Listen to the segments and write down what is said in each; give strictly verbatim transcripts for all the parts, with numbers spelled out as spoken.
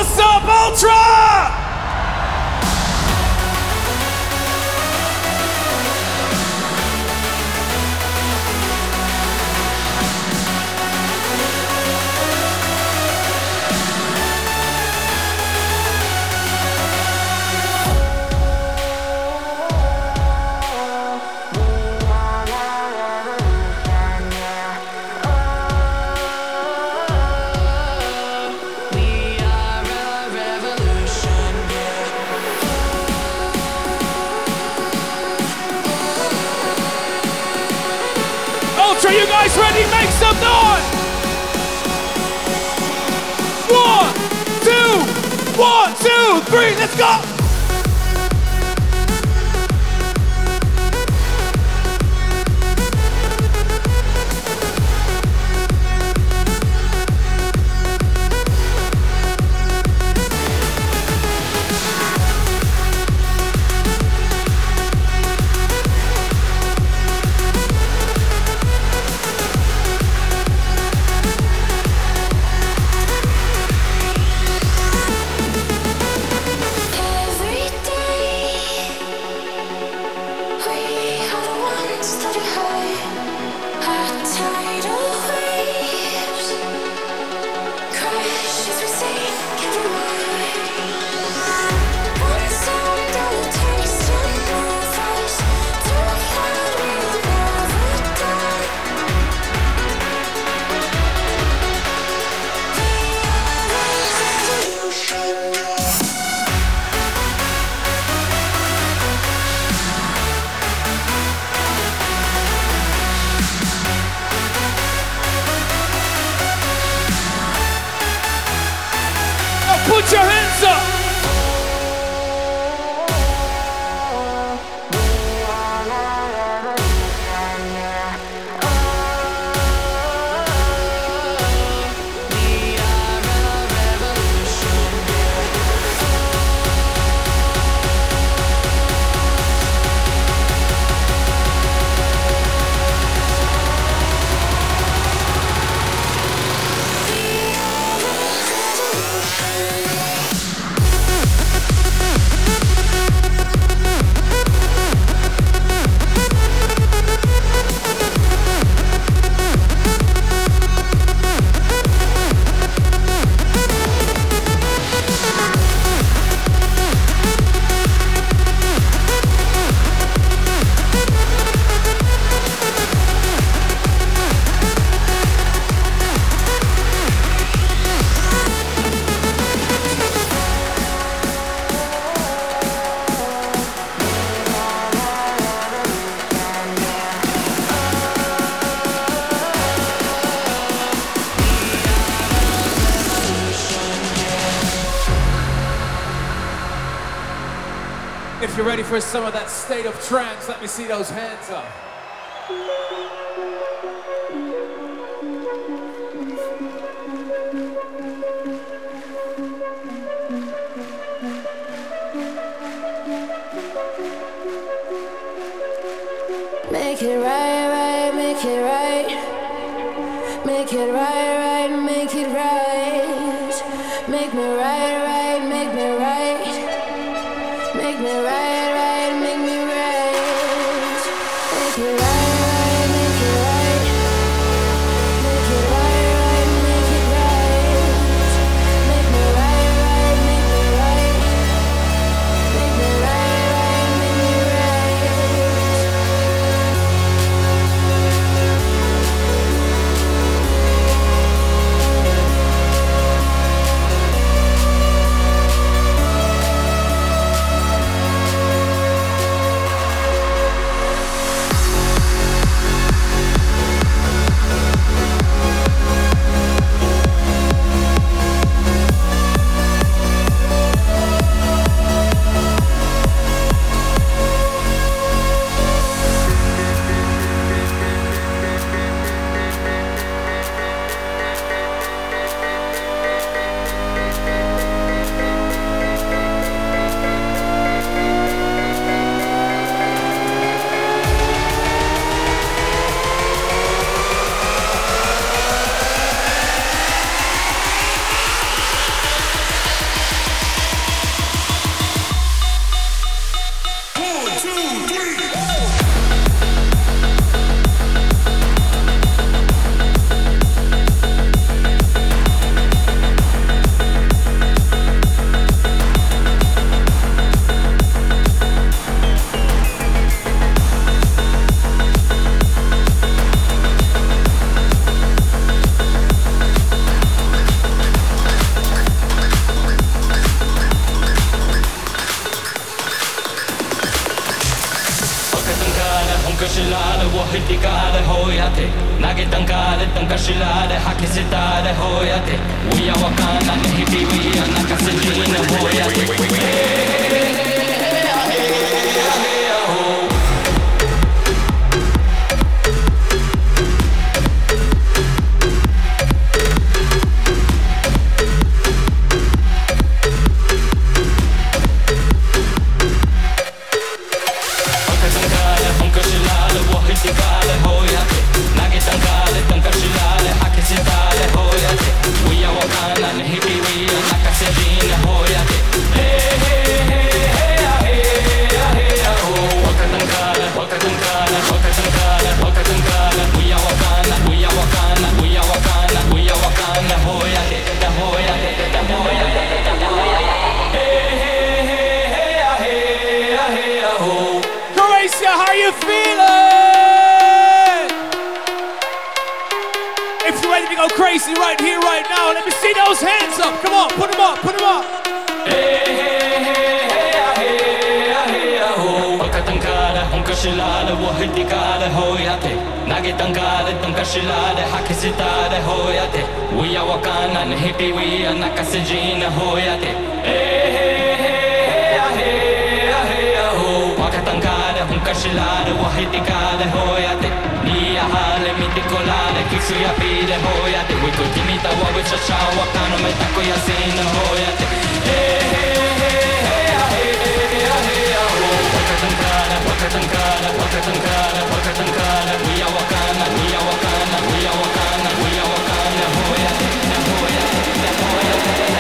What's up, Ultra? Are you guys ready? Make some noise! One, two, one, two, three, let's go! Put your hands up! If you're ready for some of that state of trance, let me see those hands up. Make it right, right, make it right. Make it right, right, make it right. Make me right, right, make me right. Make me right, right, make me right. Make it right, right, make it right. Make it right, right, make it right. Make me right, right, make me right. Make me right, right, make me right. وهديكالي هوياتي ناقي تنكالي تنكشلالي حكي ستالي هوياتي ويا وكانا نهبي ويا نكسجين هوياتي How you feeling? If you're ready to go crazy right here, right now, let me see those hands up. Come on, put them up, put them up. Kashilare wahidikale hoyate Nia hale mitikolale kisu ya pide hoyate Wiko timita wawe chacha wakano metako ya zina hoyate Hey hey hey hey hey hey hey hey Wakatankara wakatankara wakatankara wakatankara Wiya wakana wiya wakana wiya wakana wiya wakana hoyate na hoyate na hoyate na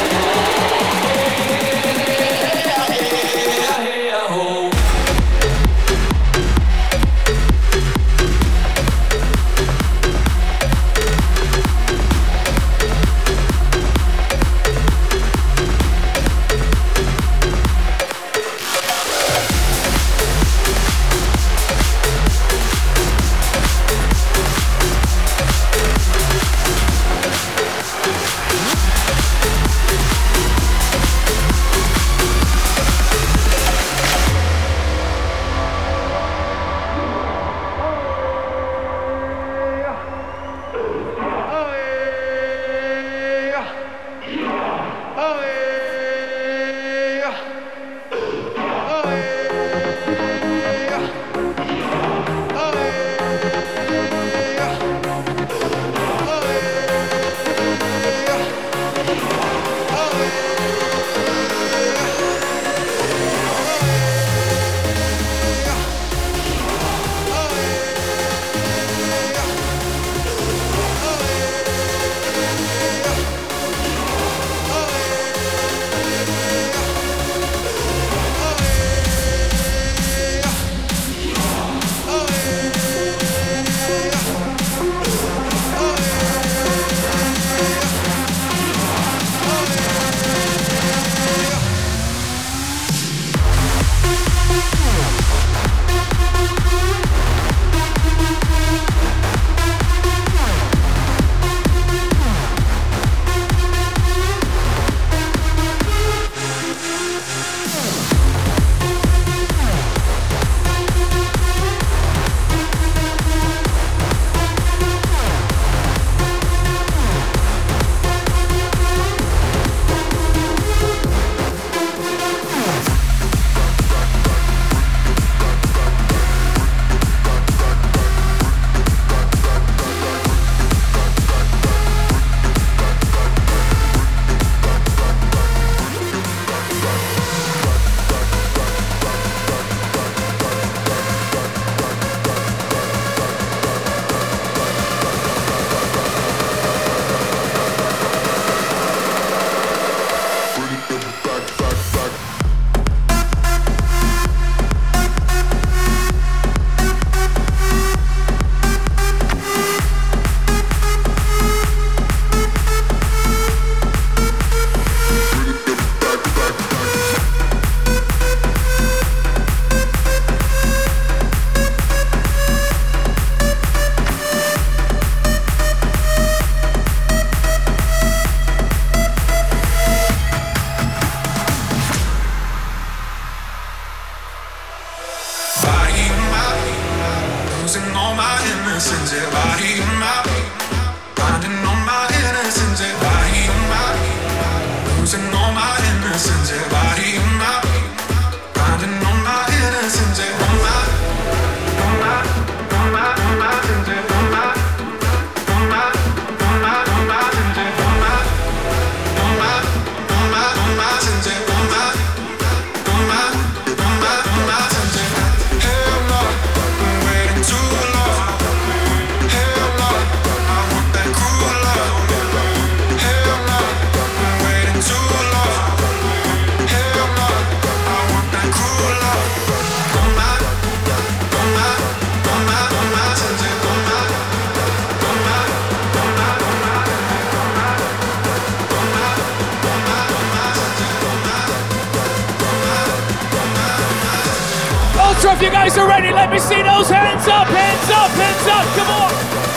losing all my innocence, yeah, body on my, grinding on my innocence, yeah, on my, on my, on my, on my, yeah, on my, on my, on my, on my, yeah, on my, on my, on my, on my, yeah, on my, on my, on my, on my, yeah. Hell no, I'm waiting too long. Hell no, I want that cruel love. Hell no, I'm waiting too long. Hell no, I want that cruel love. On my, on my, on my, on my, yeah, on my, on my, on my, on my, on my, on my, on my, on my, yeah, on my, on my, on my, on my. Ultra, if you guys are ready, let me see those hands up, hands up, hands up, come on.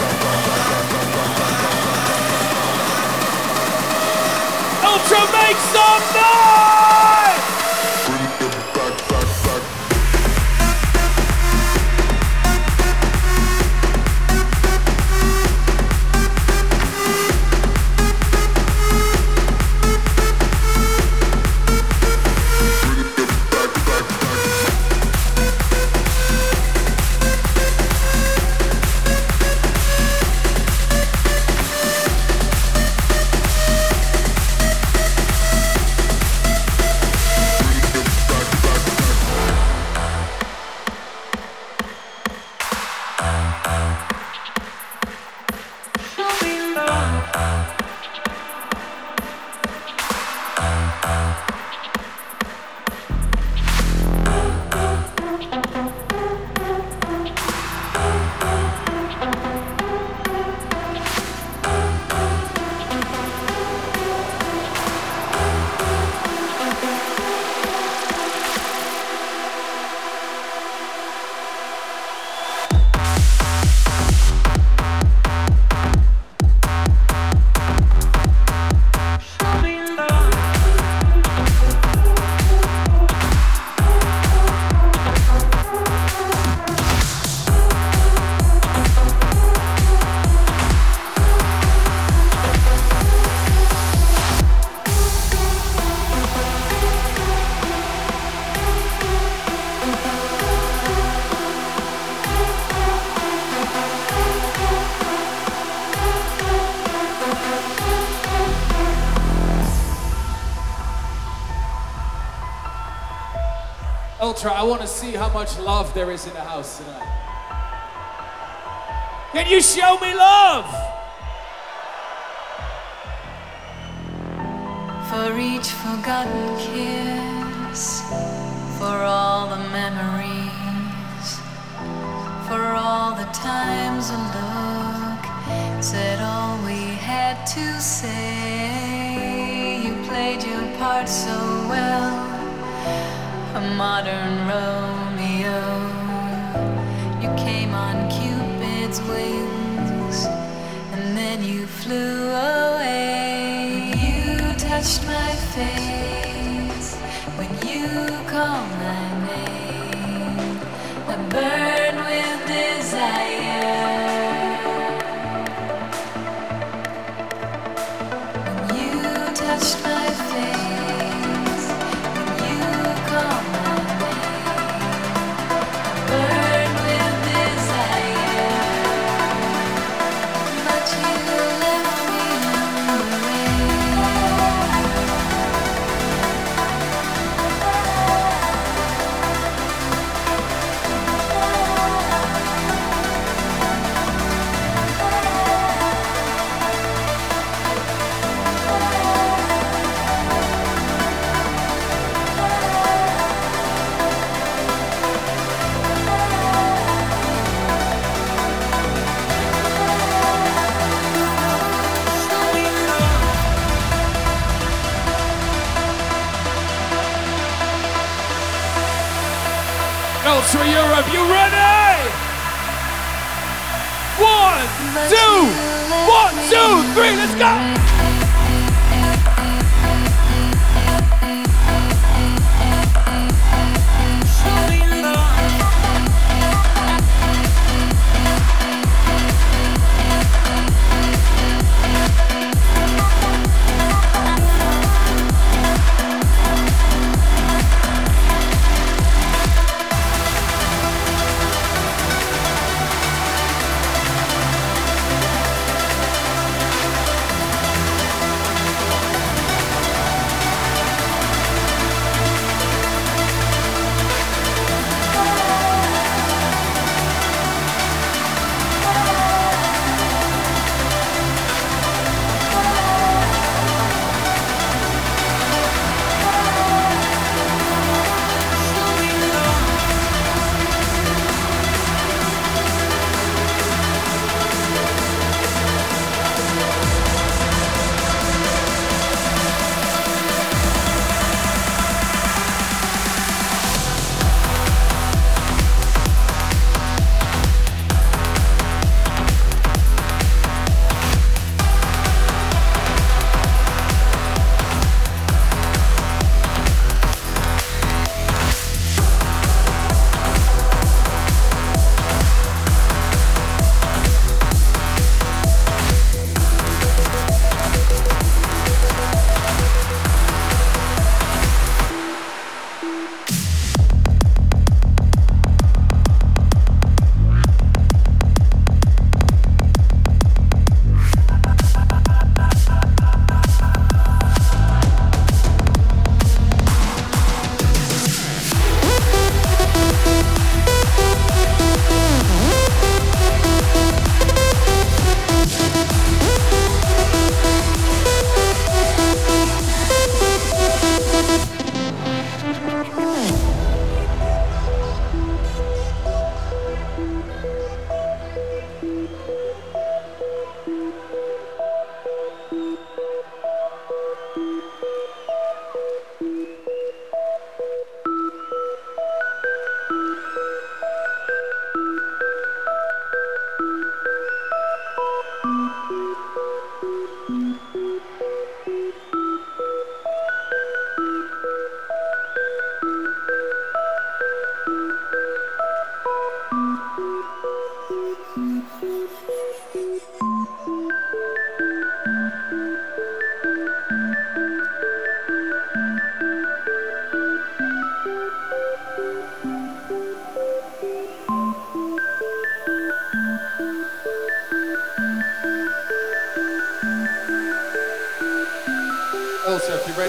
Ultra, make some noise! Ultra, I want to see how much love there is in the house tonight. Can you show me love? For each forgotten kiss, for all the memories, for all the times a look said all we had to say. You played your part so well, a modern Romeo. You came on Cupid's wings, and then you flew away. You touched my face when you called my name. I burned with desire when you touched my face. Ultra Europe, you ready? One, two, one, two, three, let's go!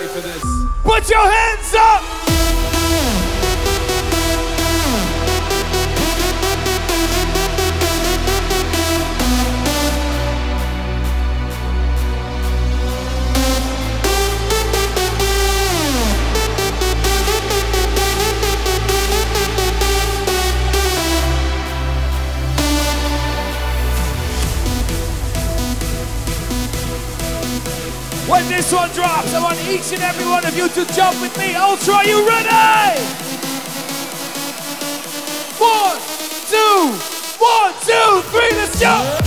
ready for this? Put your hands up! When this one drops, I want each and every one of you to jump with me. Ultra, are you ready? One, two, one, two, three, let's jump!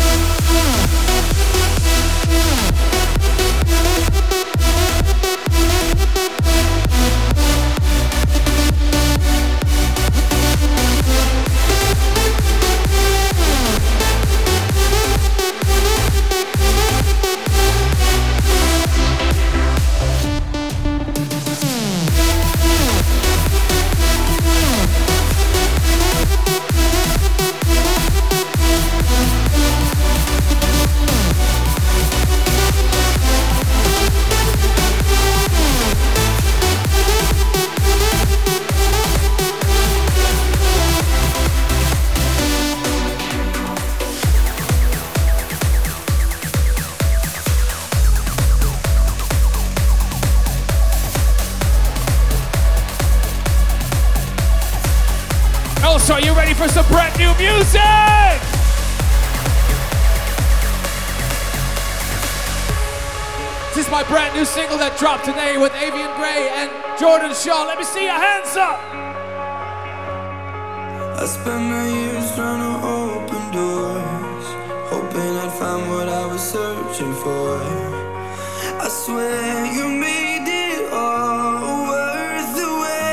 So are you ready for some brand new music? This is my brand new single that dropped today with Avian Gray and Jordan Shaw. Let me see your hands up. I spent my years trying to open doors, hoping I'd find what I was searching for. I swear you made it all worth the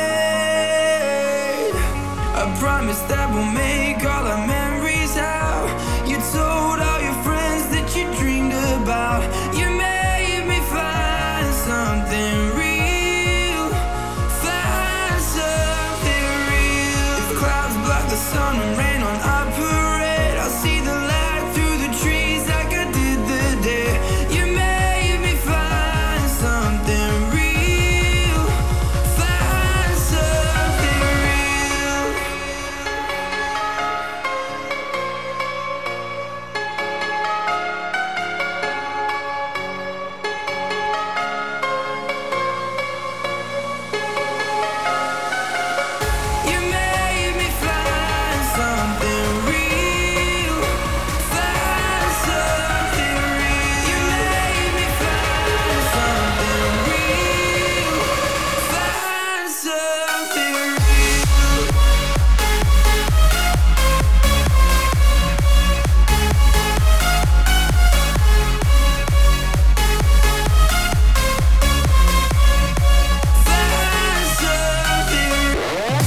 wait. I promise that we'll make all our memories out. You told all your friends that you dreamed about. You made me find something real, find something real. If clouds block the sun and rain on our parade, I'll see the light through the trees like I did the day. You made me find something real, find something real. You made me find something real, find something real. You made me find something real, find something real. Find something.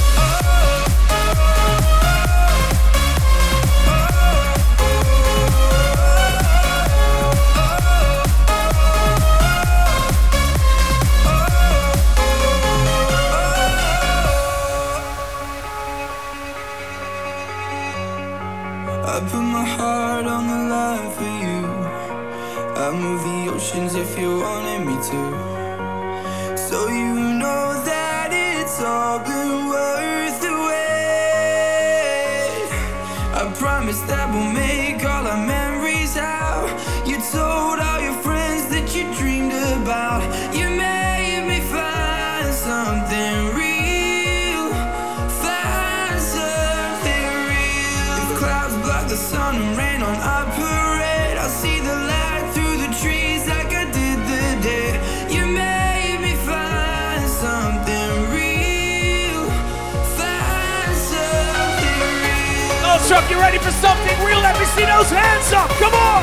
I put my heart on the line for you. I move the oceans if you wanted me to. So you know that it's all been worth the wait. I promise that we'll make all our memories out. You told all your friends that you dreamed about. You made me find something real, find something real. If clouds block the sun and rain on our parade, I'll see the light through the trees like I did the day. You made me find something real, find something real. Ultra, if you're ready for something real, let me see those hands up. Come on.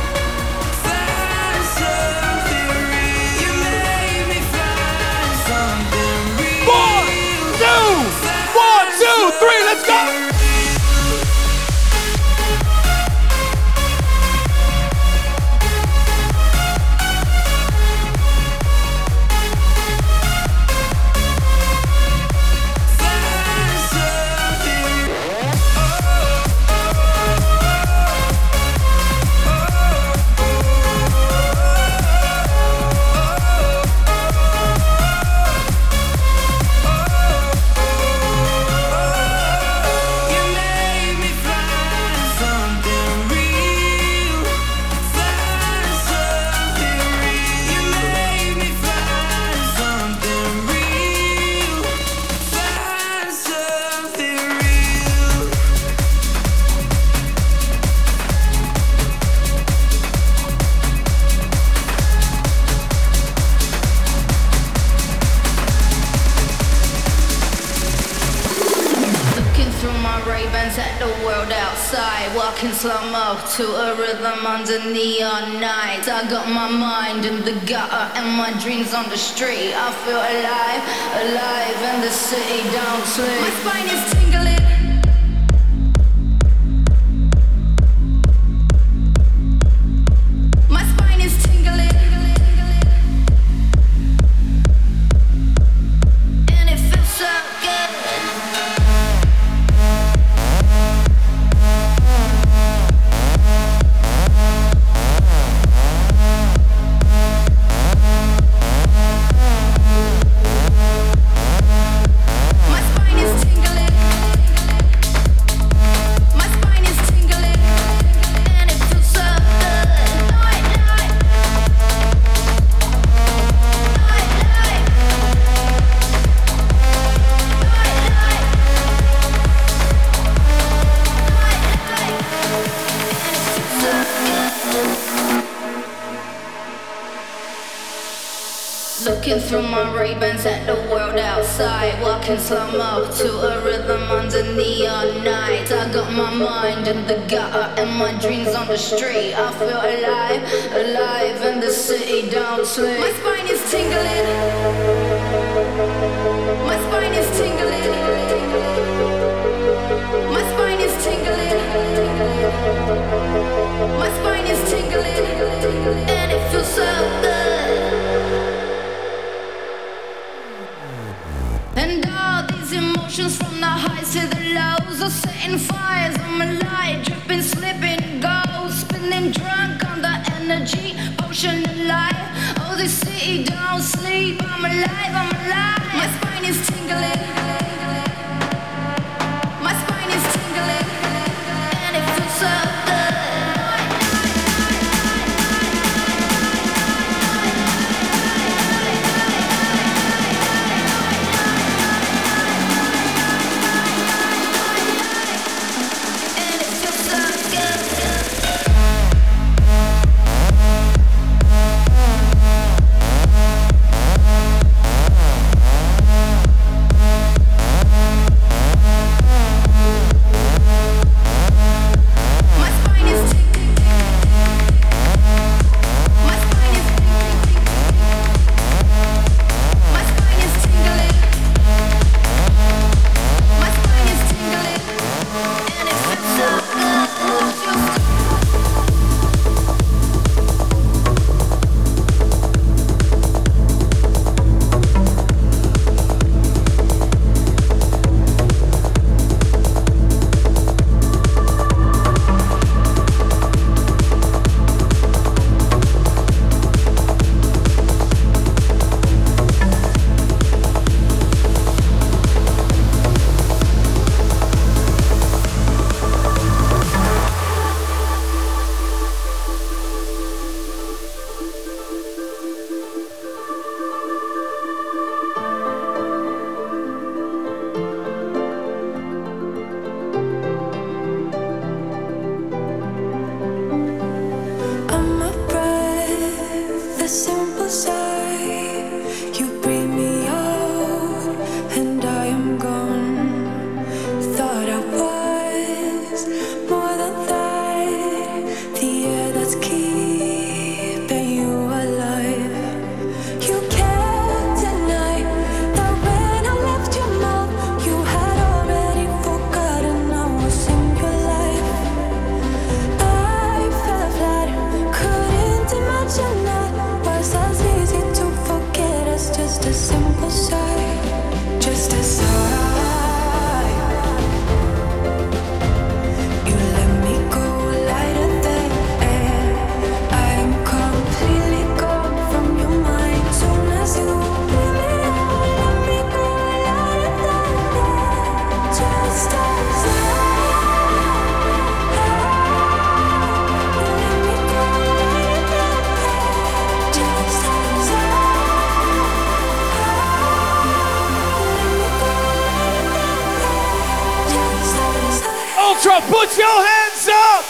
Find something real. You made me find something real. One, two, one, two, three, let's go. Find something. Oh, oh, oh, oh. Ray-Bans at the world outside, walking slow-mo to a rhythm under neon nights. I got my mind in the gutter and my dreams on the street. I feel alive, alive in the city, don't sleep. My spine is tingling. My spine is tingling. And it feels so good. Looking through my Ray-Bans at the world outside, walking slow-mo to a rhythm under neon nights. I got my mind in the gutter and my dreams on the street. I feel alive, alive in the city, don't sleep. My spine is tingling. My spine is tingling. My spine is tingling. My spine is tingling. And it feels so good. And all these emotions from the highs to the lows are setting fires on my light, dripping, slipping, gold, spinning drunk on the energy, potion of life. Oh, this city don't sleep. I'm alive, I'm alive. My spine is tingling. My spine is tingling. And it feels so good. Put your hands up!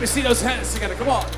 see those hands together. Come on.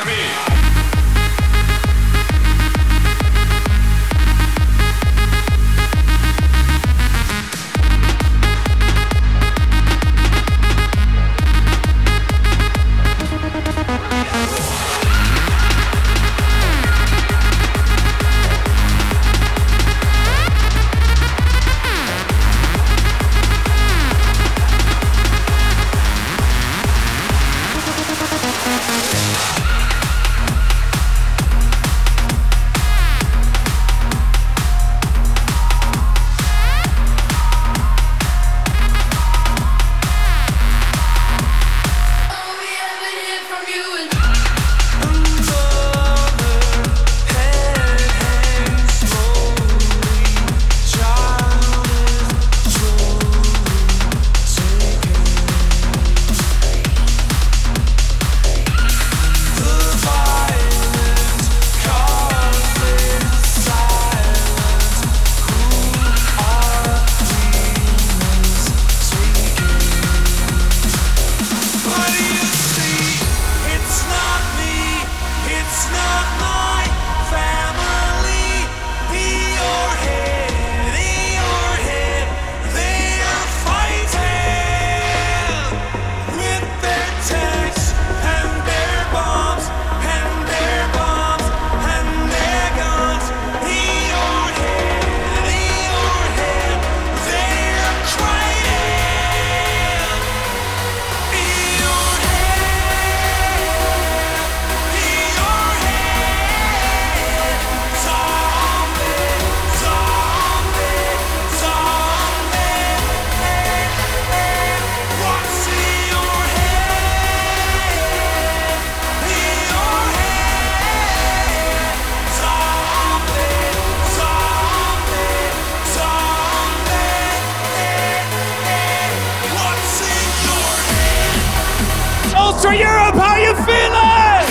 Ultra Europe, how you feeling?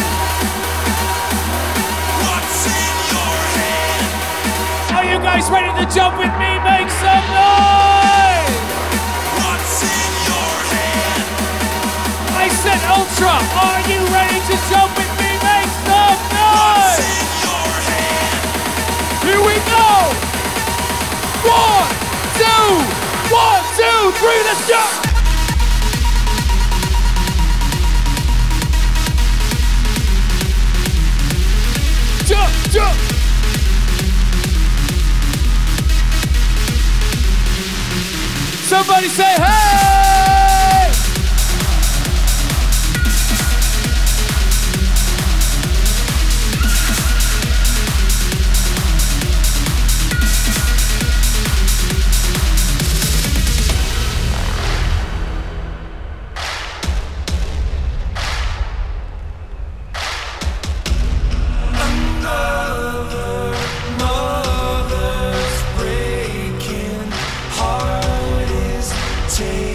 What's in your hand? Are you guys ready to jump with me? Make some noise! What's in your hand? I said Ultra, are you ready to jump with me? Make some What's noise! in your hand? Here we go! One, two, one, two, three, let's jump! Jump, jump! Somebody say hey! Mother's breaking heart is taking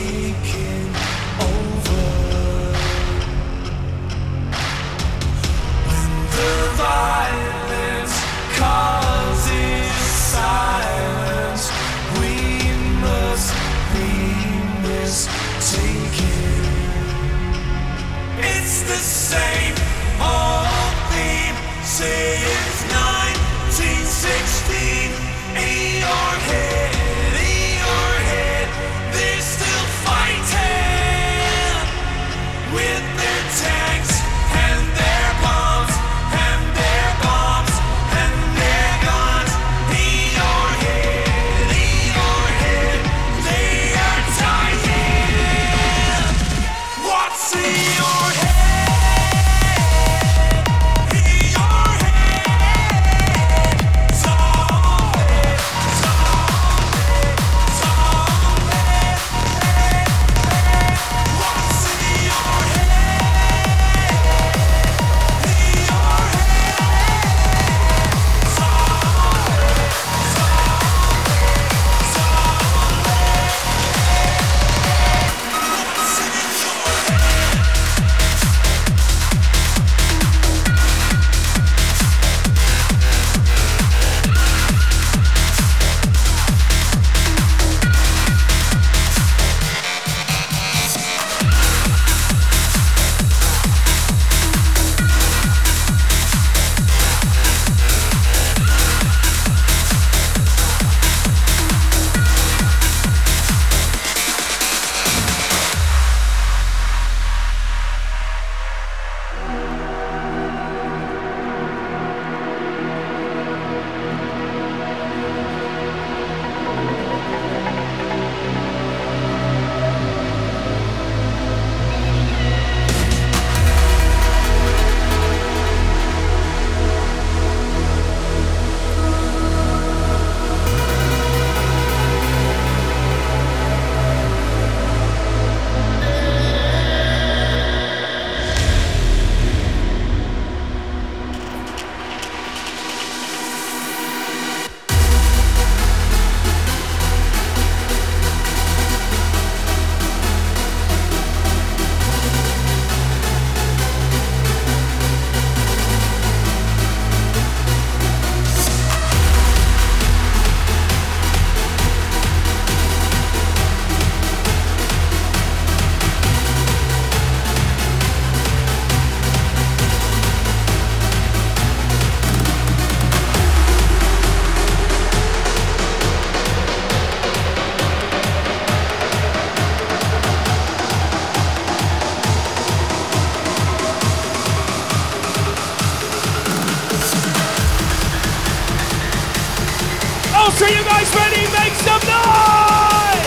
Are you guys ready? Make some noise!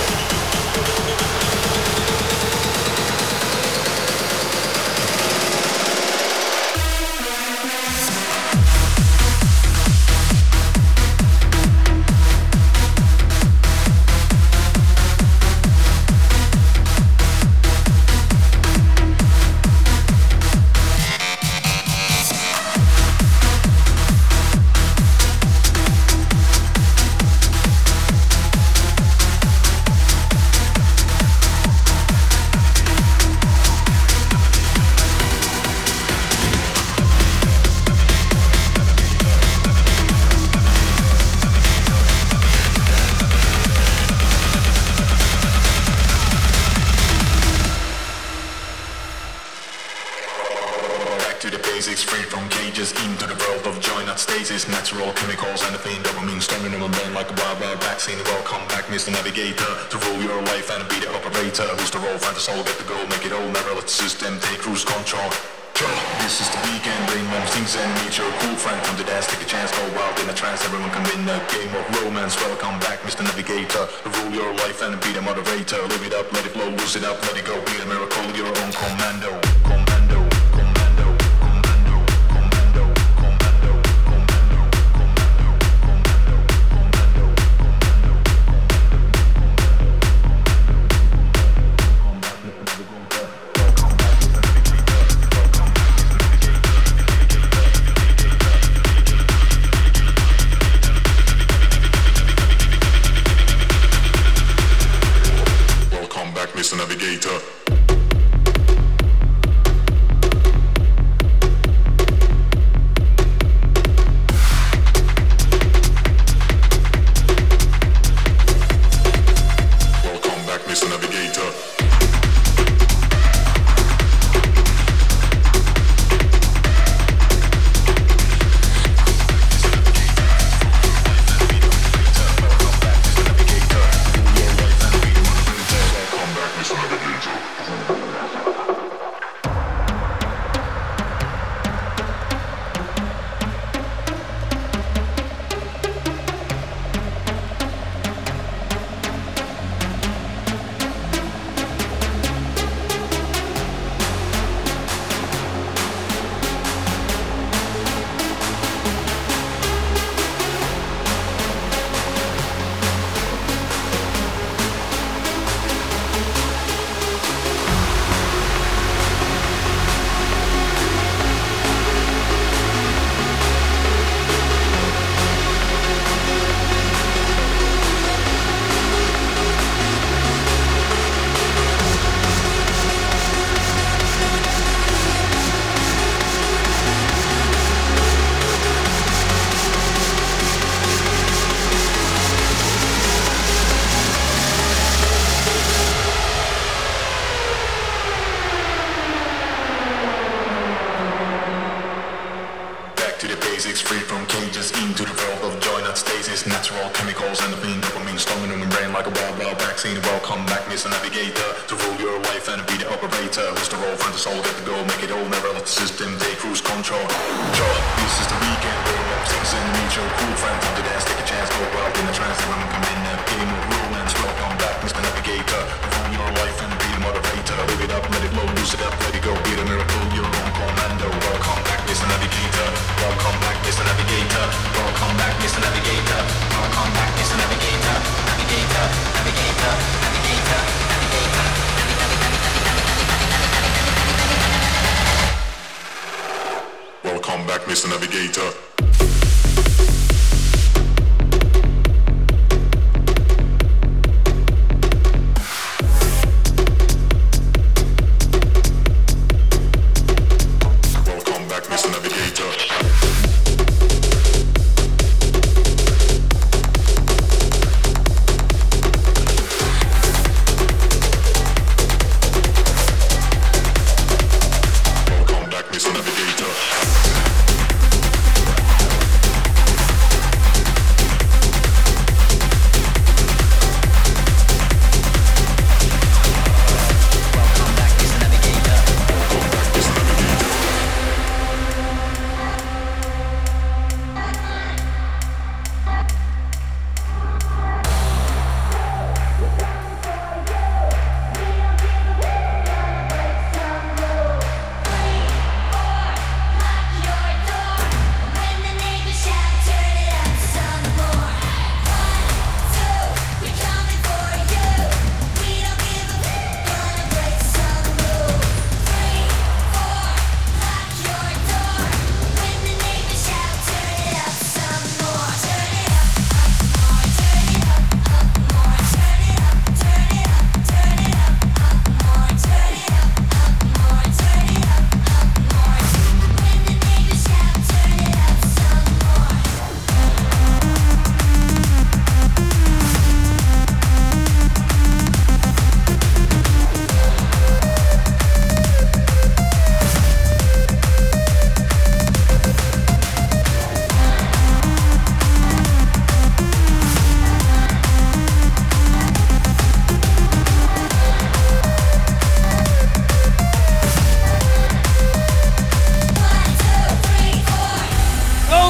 Natural chemicals and the pain dopamine storming in my brain like a wild wild vaccine. Welcome back, Mister Navigator, to rule your life and be the operator. Who's the role? Find the soul, get the goal, make it all. Never let the system take cruise control. This is the weekend, bring them things and meet your cool friend. Come to dance, take a chance, go wild in a trance. Everyone can win a game of romance. Welcome back, Mister Navigator, to rule your life and be the moderator. Live it up, let it flow, lose it up, let it go. Be a miracle, your own commando. Commando. Mister Navigator. Welcome back, Mister Navigator. Natural chemicals and the pain dopamine storming in my brain like a wild wild vaccine. Welcome back, Mister Navigator, to rule your life and be the operator. Who's the role? Find the soul, get the goal, make it all. Never let the system take cruise control. This is the weekend, bring up things and meet your cool friend. Come to dance, take a chance, go wild in the trance. The women come in a game of romance. Welcome back, Mister Navigator, to rule your life and be the moderator. Live it up, let it flow, lose it up, let it go. Be the miracle, your own commando. Welcome back, Mister Navigator. Welcome back, Mister Navigator. Welcome back, Mister Navigator. Welcome back, Mister Navigator. Navigator, Navigator, Navigator, Navigator, Navigator. Welcome back, Mister Navigator.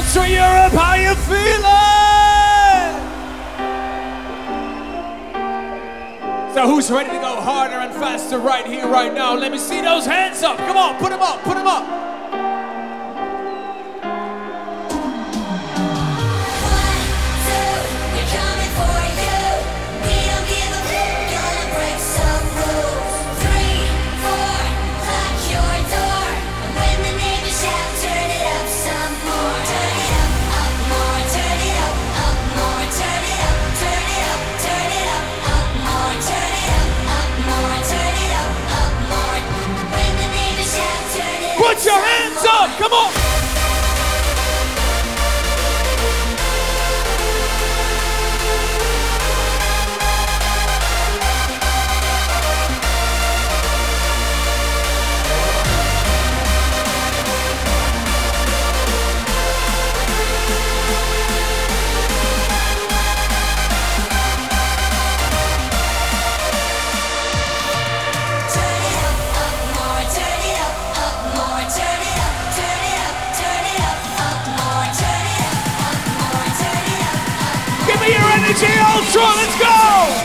Ultra Europe, how you feeling? So who's ready to go harder and faster right here, right now? Let me see those hands up. Come on, put them up, put them up. Put your hands up, come on! Energy Ultra, let's go!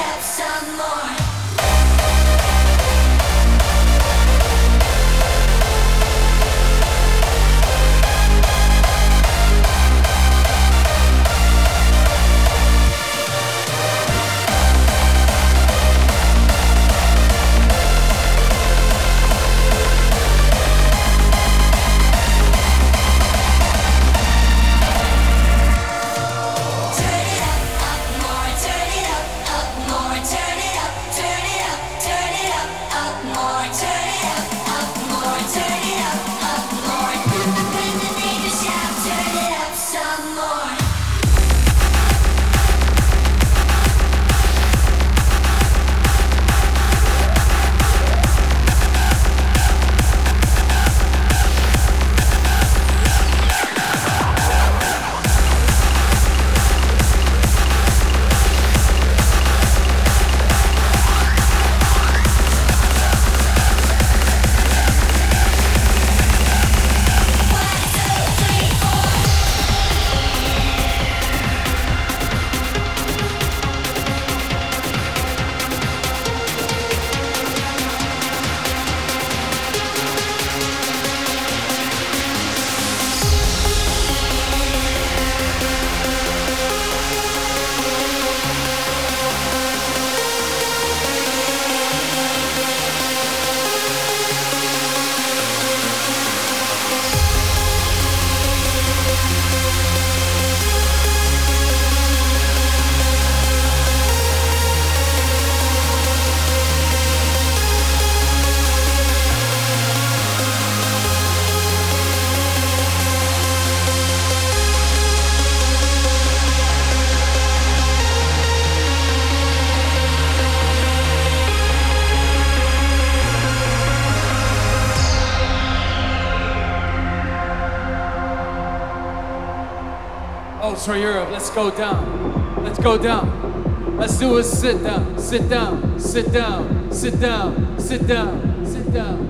Ultra Europe, let's go down. Let's go down. Let's do a sit down, sit down, sit down, sit down, sit down, sit down.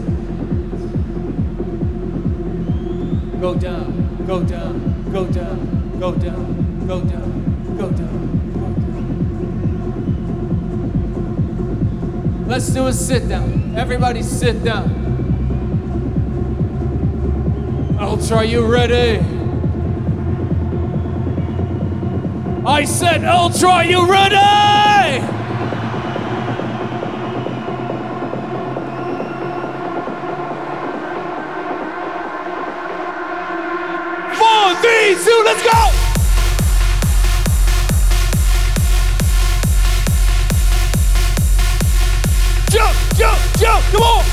Go down, go down, go down, go down, go down, go down, go down. Let's do a sit down. Everybody sit down. Ultra, are you ready? I said, Ultra, are you ready? Four, three, two, let's go! Jump, jump, jump, come on!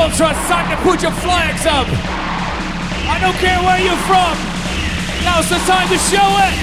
ultra, it's time to put your flags up. I don't care where you're from. Now's the time to show it.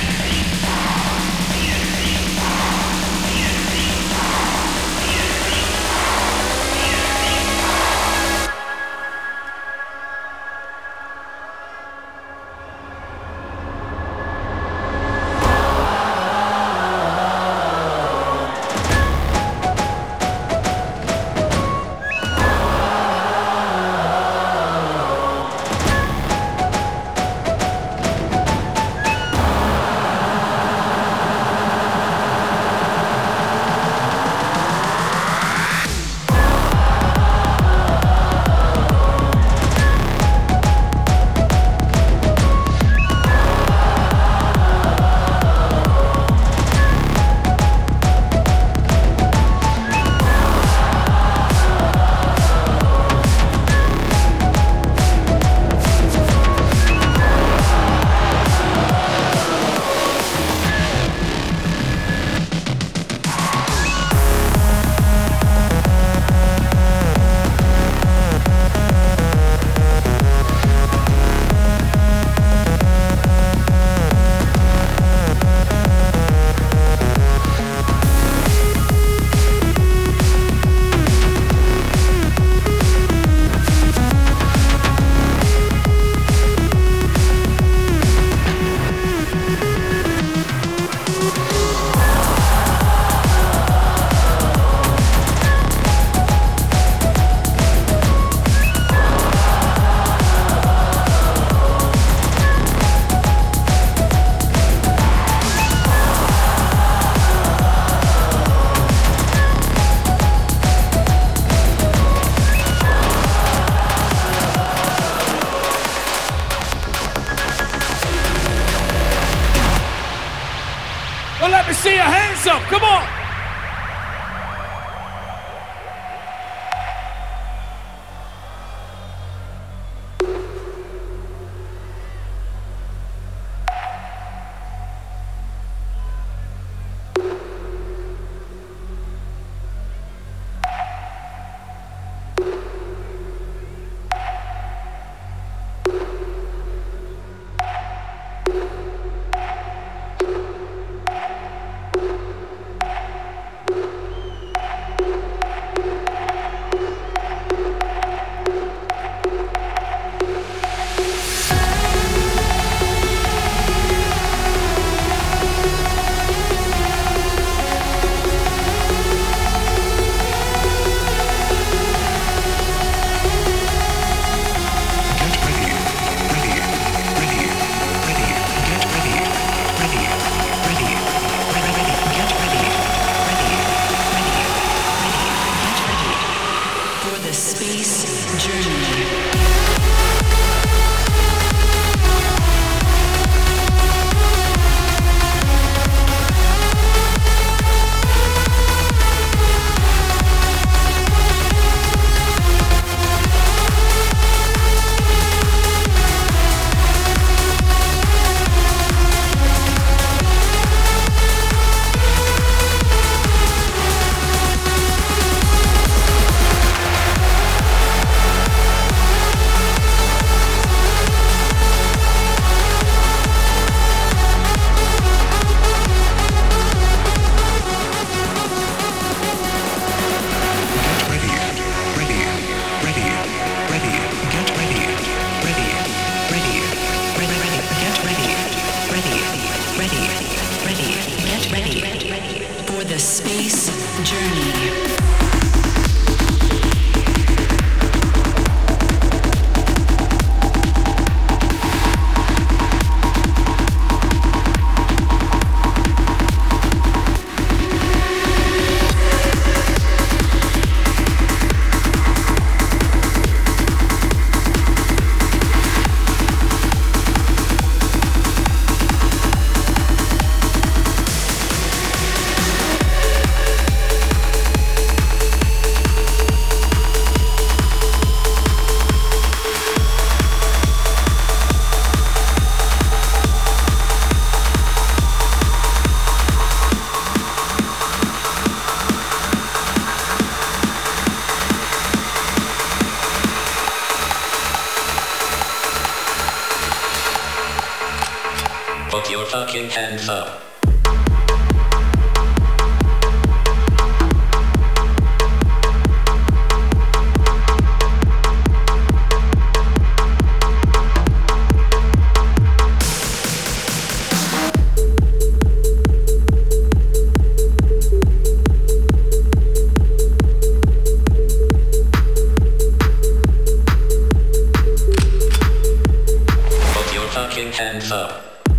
See your hands up, come on! fucking hands up. Hands up.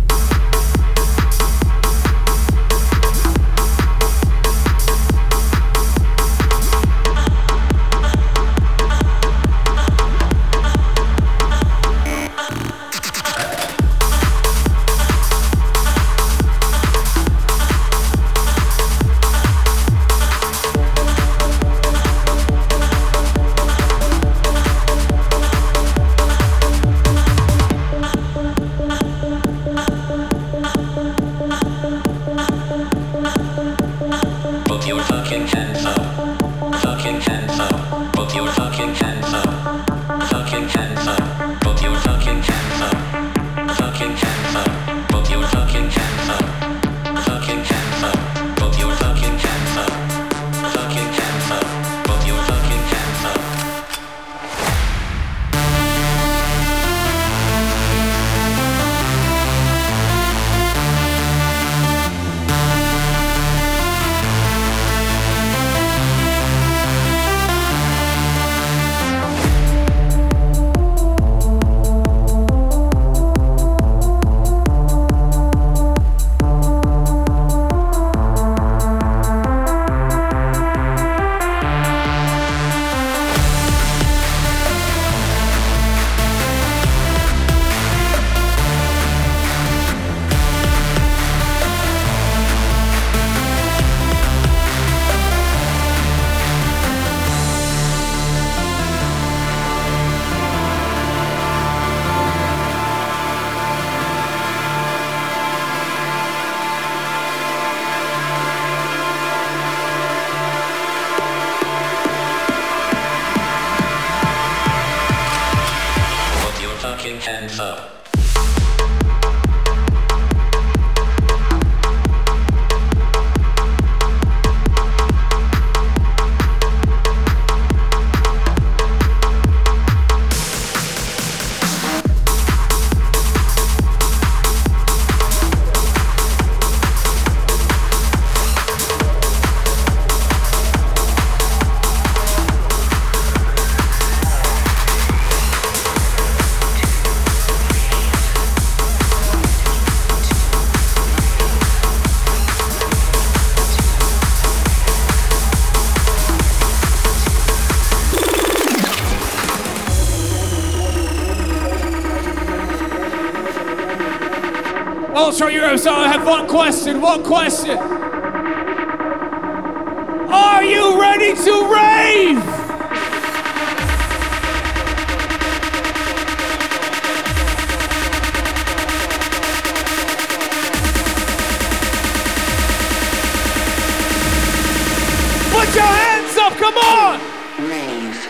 Hands up. Ultra Europe, so I have one question, one question. Are you ready to rave? Put your hands up, come on! Rave.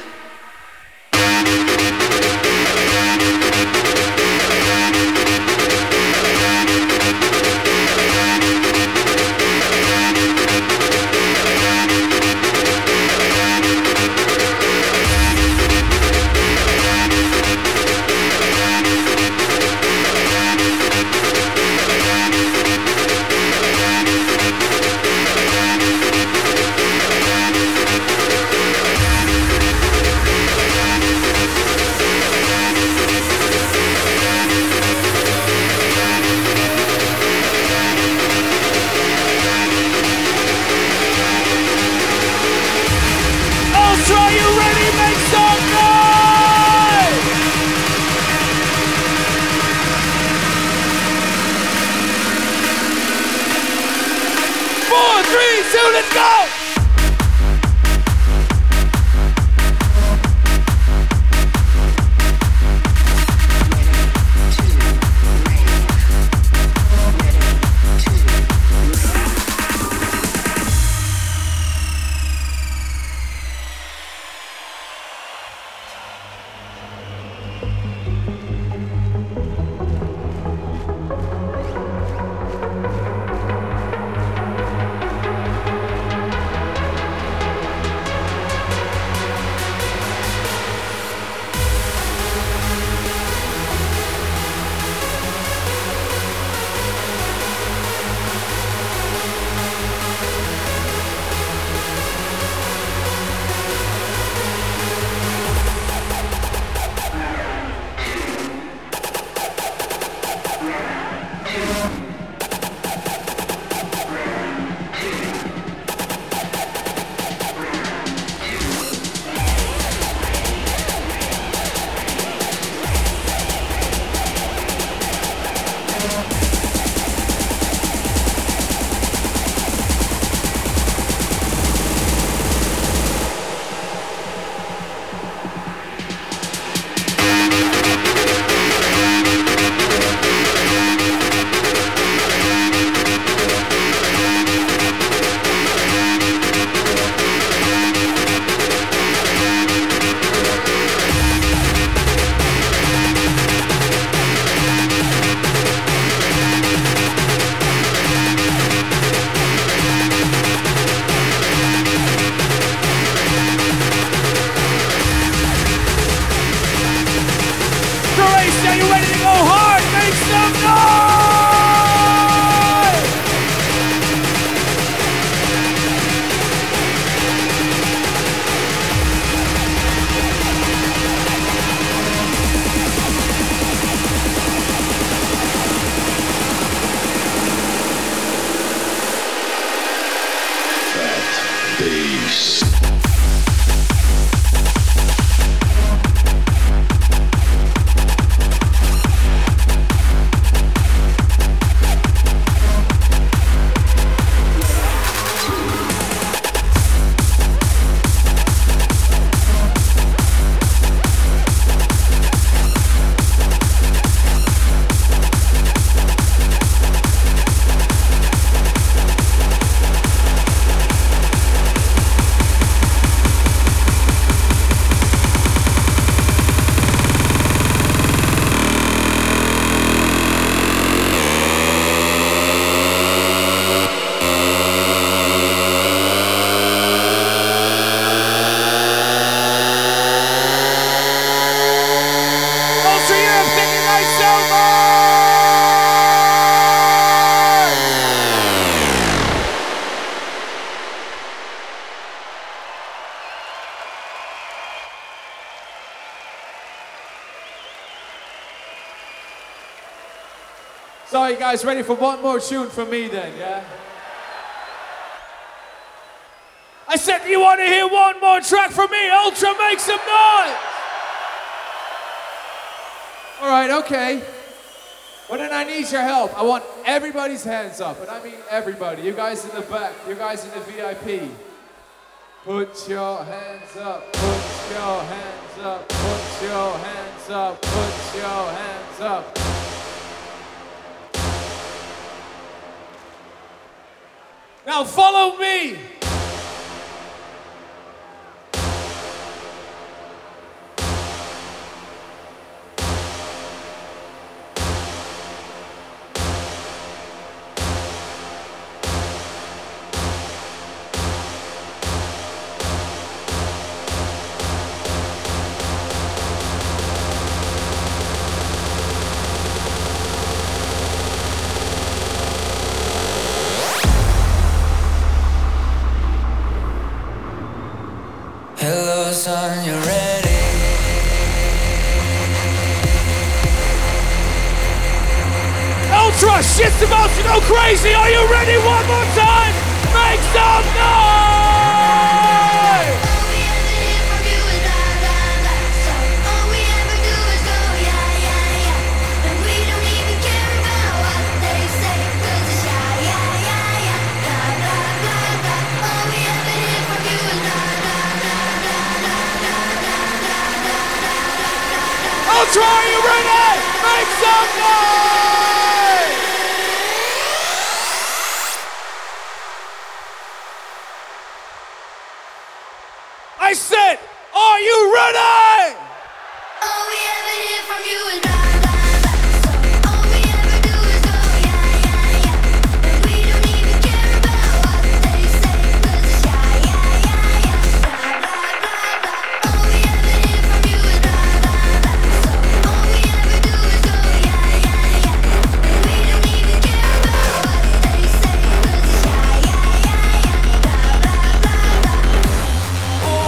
So you guys ready for one more tune from me then, yeah? I said, you want to hear one more track from me? Ultra, make some noise! All right, okay. Well, then I need your help. I want everybody's hands up, and I mean everybody. You guys in the back, you guys in the V I P. Put your hands up, put your hands up, put your hands up, put your hands up. Now follow me. Hello, son, you ready? Ultra, shit's about to go crazy. Are you ready one more time? Make some noise! Ultra, are you ready? Make some noise! I said, are you ready? All we ever hear from you is blah, blah, blah. So all we ever do is go, yeah, yeah, yeah. And we don't even care about what they say, 'cause it's yeah, yeah, yeah, yeah. Blah, blah, blah, blah. All we ever hear from you is blah, blah, blah. So all we ever do is go, yeah, yeah, yeah. And we don't even care about what they say, 'cause it's yeah, yeah, yeah, yeah. Blah, blah, blah, blah.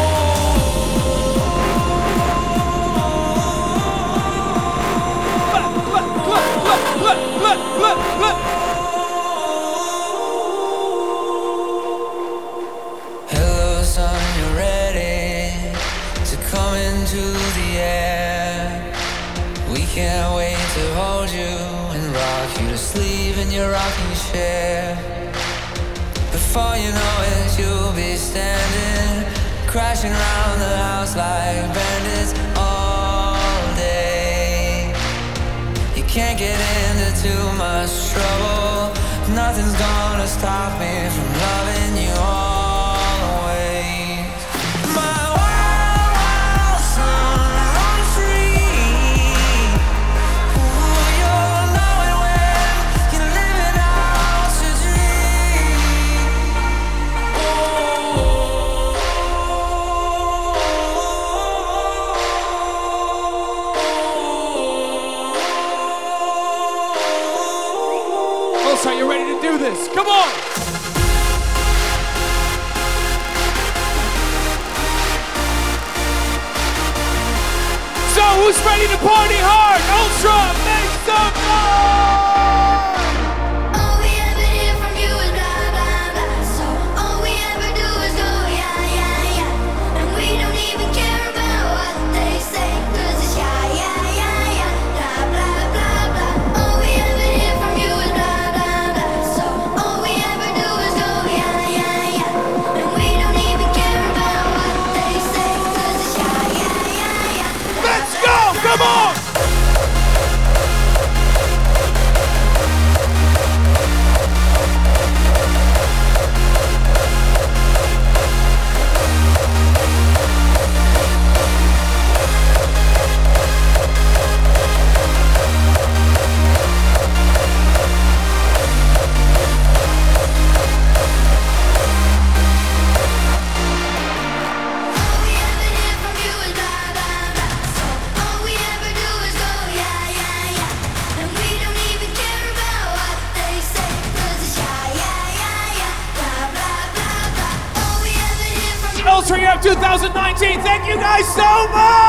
Hello, son, you ready to come into the air? We can't wait to hold you and rock you to sleep in your rocking chair. Before you know it, you'll be standing, crashing around the house like bandits all day. You can't get into too much trouble. Nothing's gonna stop me from loving you always. My wild, wild son, run free. Ooh, you'll know it when you're living out your dream. Ultra, are you ready to do this? Come on! So, who's ready to party hard? Ultra, make some noise! All we ever hear from you is blah, blah, blah. So all we ever do is go, yeah, yeah, yeah. And we don't even care about what they say, 'cause it's yeah, yeah, yeah, yeah. Blah, blah, blah, blah. All we ever hear from you is blah, blah, blah. So all we ever do is go, yeah, yeah, yeah. And we don't even care about what they say, 'cause it's yeah, yeah, yeah, yeah. Let's go! Come on! All we ever hear from you is blah, blah, blah. So all we ever do is go, yeah, yeah, yeah. And we don't even care about what they say, 'cause it's yeah, yeah, yeah, yeah. Blah, blah, blah, blah. All we ever hear from you. Ultra, you have two thousand nineteen. Thank you guys so much!